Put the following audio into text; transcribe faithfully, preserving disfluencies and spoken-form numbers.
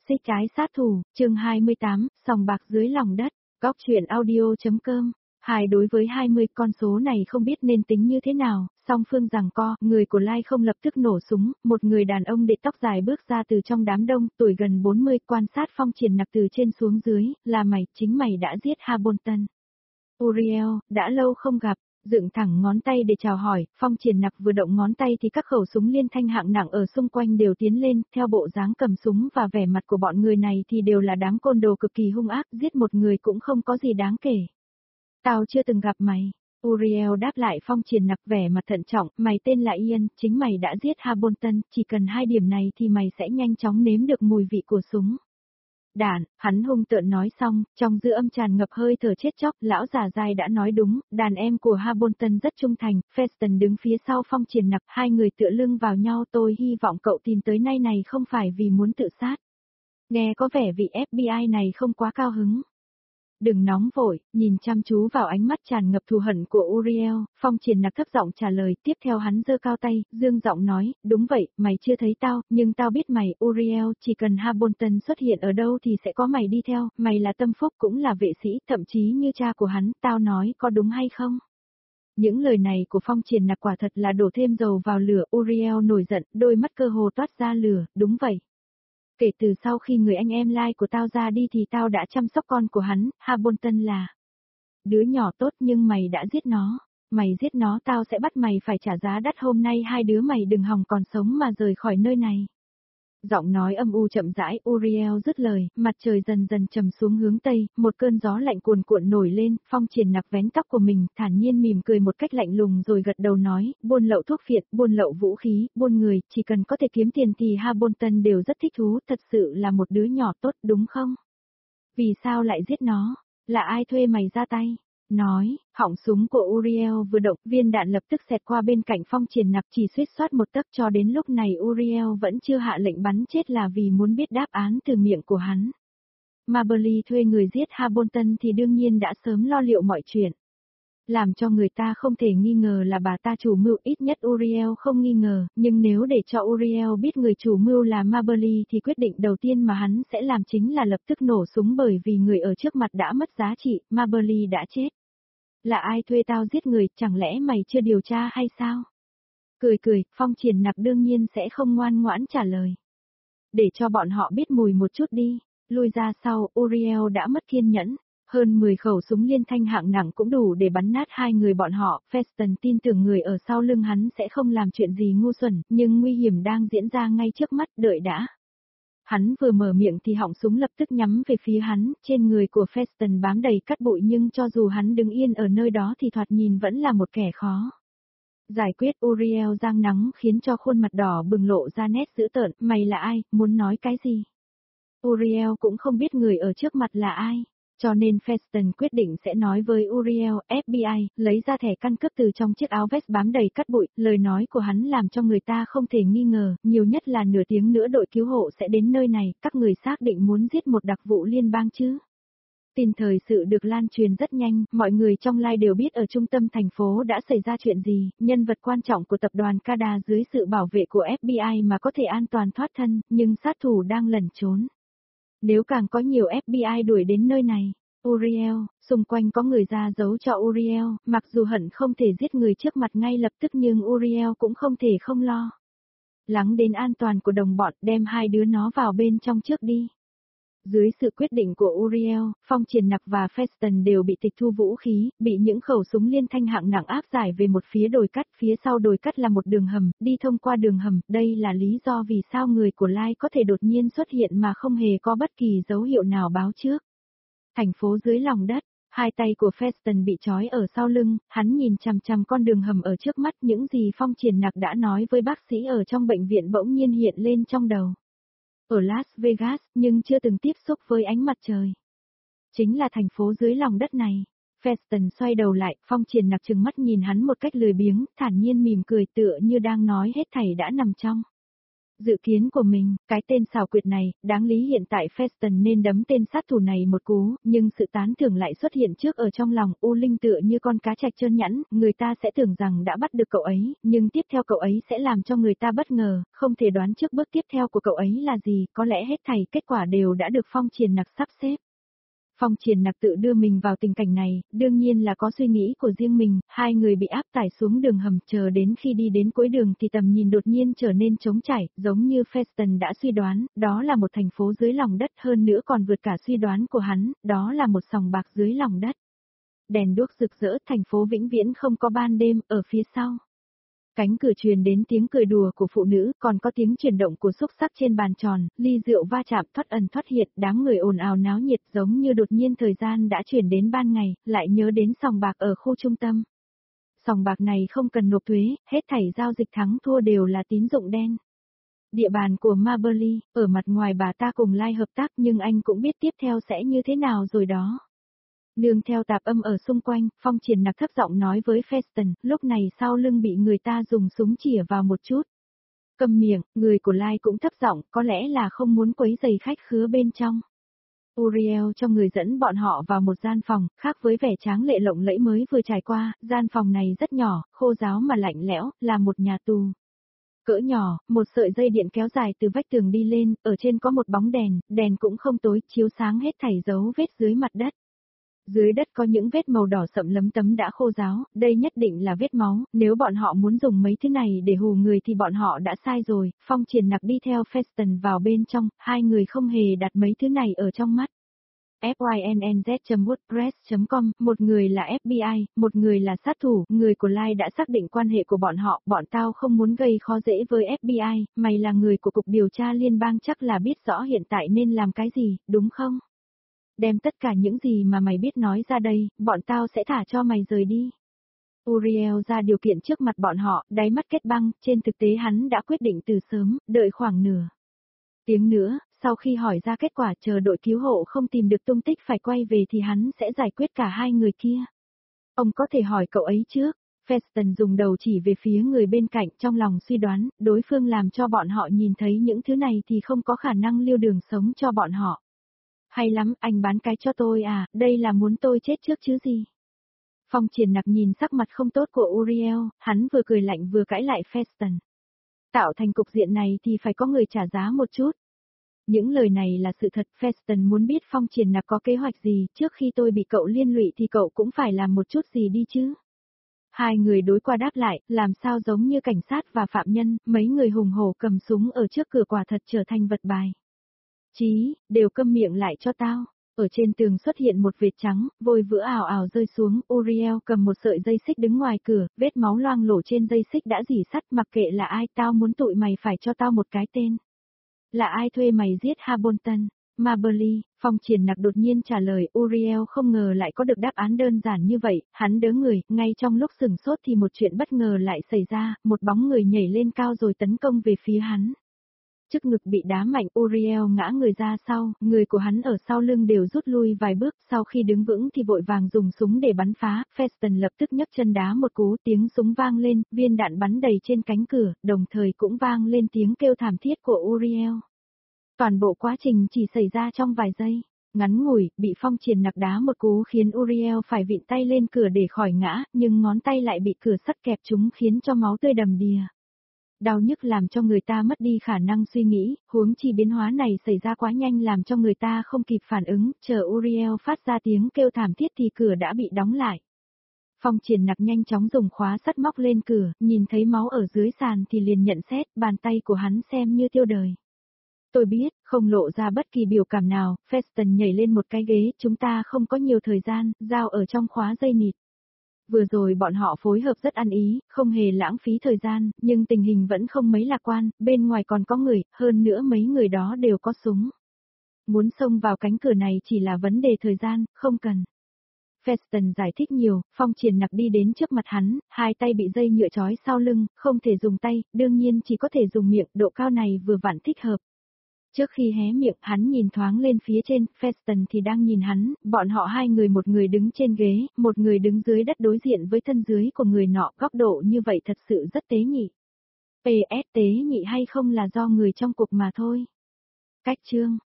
Xích trái sát thủ, chương hai mươi tám, sòng bạc dưới lòng đất, góc chuyện audio.com. Hai đối với hai mươi, con số này không biết nên tính như thế nào, song phương giằng co, người của Lai không lập tức nổ súng, một người đàn ông để tóc dài bước ra từ trong đám đông, tuổi gần bốn mươi, quan sát Phong Triển Nặc từ trên xuống dưới, là mày, chính mày đã giết Hamilton. Uriel, đã lâu không gặp. Dựng thẳng ngón tay để chào hỏi, Phong Triển Nặc vừa động ngón tay thì các khẩu súng liên thanh hạng nặng ở xung quanh đều tiến lên, theo bộ dáng cầm súng và vẻ mặt của bọn người này thì đều là đám côn đồ cực kỳ hung ác, giết một người cũng không có gì đáng kể. Tao chưa từng gặp mày. Uriel đáp lại Phong Triển Nặc vẻ mặt thận trọng, mày tên là Ian, chính mày đã giết Hamilton, chỉ cần hai điểm này thì mày sẽ nhanh chóng nếm được mùi vị của súng. Đàn, hắn hung tợn nói xong, trong dư âm tràn ngập hơi thở chết chóc, lão già dai đã nói đúng, đàn em của Hamilton rất trung thành, Feston đứng phía sau Phong Triển Nặc, hai người tựa lưng vào nhau, tôi hy vọng cậu tìm tới nay này không phải vì muốn tự sát. Nghe có vẻ vị ép bê i này không quá cao hứng. Đừng nóng vội, nhìn chăm chú vào ánh mắt tràn ngập thù hận của Uriel, Phong Triển Nặc thấp giọng trả lời, tiếp theo hắn giơ cao tay, dương giọng nói, đúng vậy, mày chưa thấy tao, nhưng tao biết mày, Uriel, chỉ cần Hamilton xuất hiện ở đâu thì sẽ có mày đi theo, mày là tâm phúc cũng là vệ sĩ, thậm chí như cha của hắn, tao nói có đúng hay không? Những lời này của Phong Triển Nặc quả thật là đổ thêm dầu vào lửa, Uriel nổi giận, đôi mắt cơ hồ toát ra lửa, đúng vậy. Kể từ sau khi người anh em Lai của tao ra đi thì tao đã chăm sóc con của hắn, Hamilton là đứa nhỏ tốt nhưng mày đã giết nó, mày giết nó tao sẽ bắt mày phải trả giá đắt, hôm nay hai đứa mày đừng hòng còn sống mà rời khỏi nơi này. Giọng nói âm u chậm rãi, Uriel dứt lời, mặt trời dần dần trầm xuống hướng tây, một cơn gió lạnh cuồn cuộn nổi lên, Phong Triển Nặc vén tóc của mình, thản nhiên mỉm cười một cách lạnh lùng rồi gật đầu nói, buôn lậu thuốc phiện, buôn lậu vũ khí, buôn người, chỉ cần có thể kiếm tiền thì Hamilton đều rất thích thú, thật sự là một đứa nhỏ tốt đúng không? Vì sao lại giết nó? Là ai thuê mày ra tay? Nói, họng súng của Uriel vừa động, viên đạn lập tức xẹt qua bên cạnh Phong Triển Nặc, chỉ suýt soát một tấc, cho đến lúc này Uriel vẫn chưa hạ lệnh bắn chết là vì muốn biết đáp án từ miệng của hắn. Maberly thuê người giết Hamilton thì đương nhiên đã sớm lo liệu mọi chuyện. Làm cho người ta không thể nghi ngờ là bà ta chủ mưu, ít nhất Uriel không nghi ngờ, nhưng nếu để cho Uriel biết người chủ mưu là Maberly thì quyết định đầu tiên mà hắn sẽ làm chính là lập tức nổ súng, bởi vì người ở trước mặt đã mất giá trị, Maberly đã chết. Là ai thuê tao giết người, chẳng lẽ mày chưa điều tra hay sao? Cười cười, Phong Triển Nặc đương nhiên sẽ không ngoan ngoãn trả lời. Để cho bọn họ biết mùi một chút đi, lui ra sau, Uriel đã mất kiên nhẫn. Hơn mười khẩu súng liên thanh hạng nặng cũng đủ để bắn nát hai người bọn họ, Feston tin tưởng người ở sau lưng hắn sẽ không làm chuyện gì ngu xuẩn, nhưng nguy hiểm đang diễn ra ngay trước mắt, đợi đã. Hắn vừa mở miệng thì họng súng lập tức nhắm về phía hắn, trên người của Feston bám đầy cát bụi, nhưng cho dù hắn đứng yên ở nơi đó thì thoạt nhìn vẫn là một kẻ khó giải quyết. Uriel giang nắng khiến cho khuôn mặt đỏ bừng lộ ra nét dữ tợn, mày là ai, muốn nói cái gì? Uriel cũng không biết người ở trước mặt là ai. Cho nên Feston quyết định sẽ nói với Uriel, ép bê i, lấy ra thẻ căn cước từ trong chiếc áo vest bám đầy cát bụi, lời nói của hắn làm cho người ta không thể nghi ngờ, nhiều nhất là nửa tiếng nữa đội cứu hộ sẽ đến nơi này, các người xác định muốn giết một đặc vụ liên bang chứ. Tin thời sự được lan truyền rất nhanh, mọi người trong Lai đều biết ở trung tâm thành phố đã xảy ra chuyện gì, nhân vật quan trọng của tập đoàn Cada dưới sự bảo vệ của ép bê i mà có thể an toàn thoát thân, nhưng sát thủ đang lẩn trốn. Nếu càng có nhiều ép bê i đuổi đến nơi này, Uriel, xung quanh có người ra giấu cho Uriel, mặc dù hận không thể giết người trước mặt ngay lập tức nhưng Uriel cũng không thể không lo. Lắng đến an toàn của đồng bọn, đem hai đứa nó vào bên trong trước đi. Dưới sự quyết định của Uriel, Phong Triển Nặc và Feston đều bị tịch thu vũ khí, bị những khẩu súng liên thanh hạng nặng áp giải về một phía đồi cát, phía sau đồi cát là một đường hầm, đi thông qua đường hầm, đây là lý do vì sao người của Lai có thể đột nhiên xuất hiện mà không hề có bất kỳ dấu hiệu nào báo trước. Thành phố dưới lòng đất, hai tay của Feston bị trói ở sau lưng, hắn nhìn chằm chằm con đường hầm ở trước mắt, những gì Phong Triển Nặc đã nói với bác sĩ ở trong bệnh viện bỗng nhiên hiện lên trong đầu. Ở Las Vegas, nhưng chưa từng tiếp xúc với ánh mặt trời. Chính là thành phố dưới lòng đất này. Feston xoay đầu lại, Phong Triển Nặc trừng mắt nhìn hắn một cách lười biếng, thản nhiên mỉm cười tựa như đang nói hết thảy đã nằm trong Dự kiến của mình, cái tên xảo quyệt này, đáng lý hiện tại Feston nên đấm tên sát thủ này một cú, nhưng sự tán thưởng lại xuất hiện trước ở trong lòng U Linh tựa như con cá trạch trơn nhẵn, người ta sẽ tưởng rằng đã bắt được cậu ấy, nhưng tiếp theo cậu ấy sẽ làm cho người ta bất ngờ, không thể đoán trước bước tiếp theo của cậu ấy là gì, có lẽ hết thảy kết quả đều đã được Phong Triền Nặc sắp xếp. Phong Triền Nặc tự đưa mình vào tình cảnh này, đương nhiên là có suy nghĩ của riêng mình, hai người bị áp tải xuống đường hầm, chờ đến khi đi đến cuối đường thì tầm nhìn đột nhiên trở nên trống trải, giống như Feston đã suy đoán, đó là một thành phố dưới lòng đất, hơn nữa còn vượt cả suy đoán của hắn, đó là một sòng bạc dưới lòng đất. Đèn đuốc rực rỡ, thành phố vĩnh viễn không có ban đêm, ở phía sau. Cánh cửa truyền đến tiếng cười đùa của phụ nữ, còn có tiếng chuyển động của xúc xắc trên bàn tròn, ly rượu va chạm thoát ẩn thoát hiện, đám người ồn ào náo nhiệt giống như đột nhiên thời gian đã chuyển đến ban ngày, lại nhớ đến sòng bạc ở khu trung tâm. Sòng bạc này không cần nộp thuế, hết thảy giao dịch thắng thua đều là tín dụng đen. Địa bàn của Maberly, ở mặt ngoài bà ta cùng Lai hợp tác nhưng anh cũng biết tiếp theo sẽ như thế nào rồi đó. Nương theo tạp âm ở xung quanh, Phong Triền Nặc thấp giọng nói với Feston, lúc này sau lưng bị người ta dùng súng chĩa vào một chút. Câm miệng, người của Lai cũng thấp giọng, có lẽ là không muốn quấy rầy khách khứa bên trong. Uriel cho người dẫn bọn họ vào một gian phòng, khác với vẻ tráng lệ lộng lẫy mới vừa trải qua, gian phòng này rất nhỏ, khô ráo mà lạnh lẽo, là một nhà tù. Cỡ nhỏ, một sợi dây điện kéo dài từ vách tường đi lên, ở trên có một bóng đèn, đèn cũng không tối, chiếu sáng hết thảy dấu vết dưới mặt đất. Dưới đất có những vết màu đỏ sậm lấm tấm đã khô ráo, đây nhất định là vết máu, nếu bọn họ muốn dùng mấy thứ này để hù người thì bọn họ đã sai rồi. Phong Triền Nặc đi theo Feston vào bên trong, hai người không hề đặt mấy thứ này ở trong mắt. fynnz chấm wordpress chấm com, một người là ép bê i, một người là sát thủ, người của Lai đã xác định quan hệ của bọn họ, bọn tao không muốn gây khó dễ với ép bê i, mày là người của Cục Điều tra Liên bang chắc là biết rõ hiện tại nên làm cái gì, đúng không? Đem tất cả những gì mà mày biết nói ra đây, bọn tao sẽ thả cho mày rời đi. Uriel ra điều kiện trước mặt bọn họ, đáy mắt kết băng, trên thực tế hắn đã quyết định từ sớm, đợi khoảng nửa tiếng nữa, sau khi hỏi ra kết quả chờ đội cứu hộ không tìm được tung tích phải quay về thì hắn sẽ giải quyết cả hai người kia. Ông có thể hỏi cậu ấy trước. Feston dùng đầu chỉ về phía người bên cạnh trong lòng suy đoán, đối phương làm cho bọn họ nhìn thấy những thứ này thì không có khả năng lưu đường sống cho bọn họ. Hay lắm, anh bán cái cho tôi à, đây là muốn tôi chết trước chứ gì. Phong Triền Nặc nhìn sắc mặt không tốt của Uriel, hắn vừa cười lạnh vừa cãi lại Feston. Tạo thành cục diện này thì phải có người trả giá một chút. Những lời này là sự thật, Feston muốn biết Phong Triền Nặc có kế hoạch gì, trước khi tôi bị cậu liên lụy thì cậu cũng phải làm một chút gì đi chứ. Hai người đối qua đáp lại, làm sao giống như cảnh sát và phạm nhân, mấy người hùng hổ cầm súng ở trước cửa quả thật trở thành vật bài. Chí, đều câm miệng lại cho tao. Ở trên tường xuất hiện một vệt trắng, vôi vữa ảo ảo rơi xuống, Uriel cầm một sợi dây xích đứng ngoài cửa, vết máu loang lổ trên dây xích đã rỉ sắt, mặc kệ là ai, tao muốn tụi mày phải cho tao một cái tên. Là ai thuê mày giết Habolton? Maberly, Phong Triền Nặc đột nhiên trả lời, Uriel không ngờ lại có được đáp án đơn giản như vậy, hắn đớ người, ngay trong lúc sửng sốt thì một chuyện bất ngờ lại xảy ra, một bóng người nhảy lên cao rồi tấn công về phía hắn. Trước ngực bị đá mạnh, Uriel ngã người ra sau, người của hắn ở sau lưng đều rút lui vài bước, sau khi đứng vững thì vội vàng dùng súng để bắn phá, Feston lập tức nhấc chân đá một cú, tiếng súng vang lên, viên đạn bắn đầy trên cánh cửa, đồng thời cũng vang lên tiếng kêu thảm thiết của Uriel. Toàn bộ quá trình chỉ xảy ra trong vài giây, ngắn ngủi, bị Phong Triền Nặc đá một cú khiến Uriel phải vịn tay lên cửa để khỏi ngã, nhưng ngón tay lại bị cửa sắt kẹp trúng khiến cho máu tươi đầm đìa. Đau nhức làm cho người ta mất đi khả năng suy nghĩ, huống chi biến hóa này xảy ra quá nhanh làm cho người ta không kịp phản ứng, chờ Uriel phát ra tiếng kêu thảm thiết thì cửa đã bị đóng lại. Phong Triền Nặc nhanh chóng dùng khóa sắt móc lên cửa, nhìn thấy máu ở dưới sàn thì liền nhận xét, bàn tay của hắn xem như tiêu đời. Tôi biết, không lộ ra bất kỳ biểu cảm nào, Feston nhảy lên một cái ghế, chúng ta không có nhiều thời gian, dao ở trong khóa dây nịt. Vừa rồi bọn họ phối hợp rất ăn ý, không hề lãng phí thời gian, nhưng tình hình vẫn không mấy lạc quan, bên ngoài còn có người, hơn nữa mấy người đó đều có súng. Muốn xông vào cánh cửa này chỉ là vấn đề thời gian, không cần. Feston giải thích nhiều, Phong Triền Nặc đi đến trước mặt hắn, hai tay bị dây nhựa trói sau lưng, không thể dùng tay, đương nhiên chỉ có thể dùng miệng, độ cao này vừa vặn thích hợp. Trước khi hé miệng, hắn nhìn thoáng lên phía trên, Feston thì đang nhìn hắn, bọn họ hai người một người đứng trên ghế, một người đứng dưới đất đối diện với thân dưới của người nọ, góc độ như vậy thật sự rất tế nhị. pê ét tế nhị hay không là do người trong cuộc mà thôi. Cách chương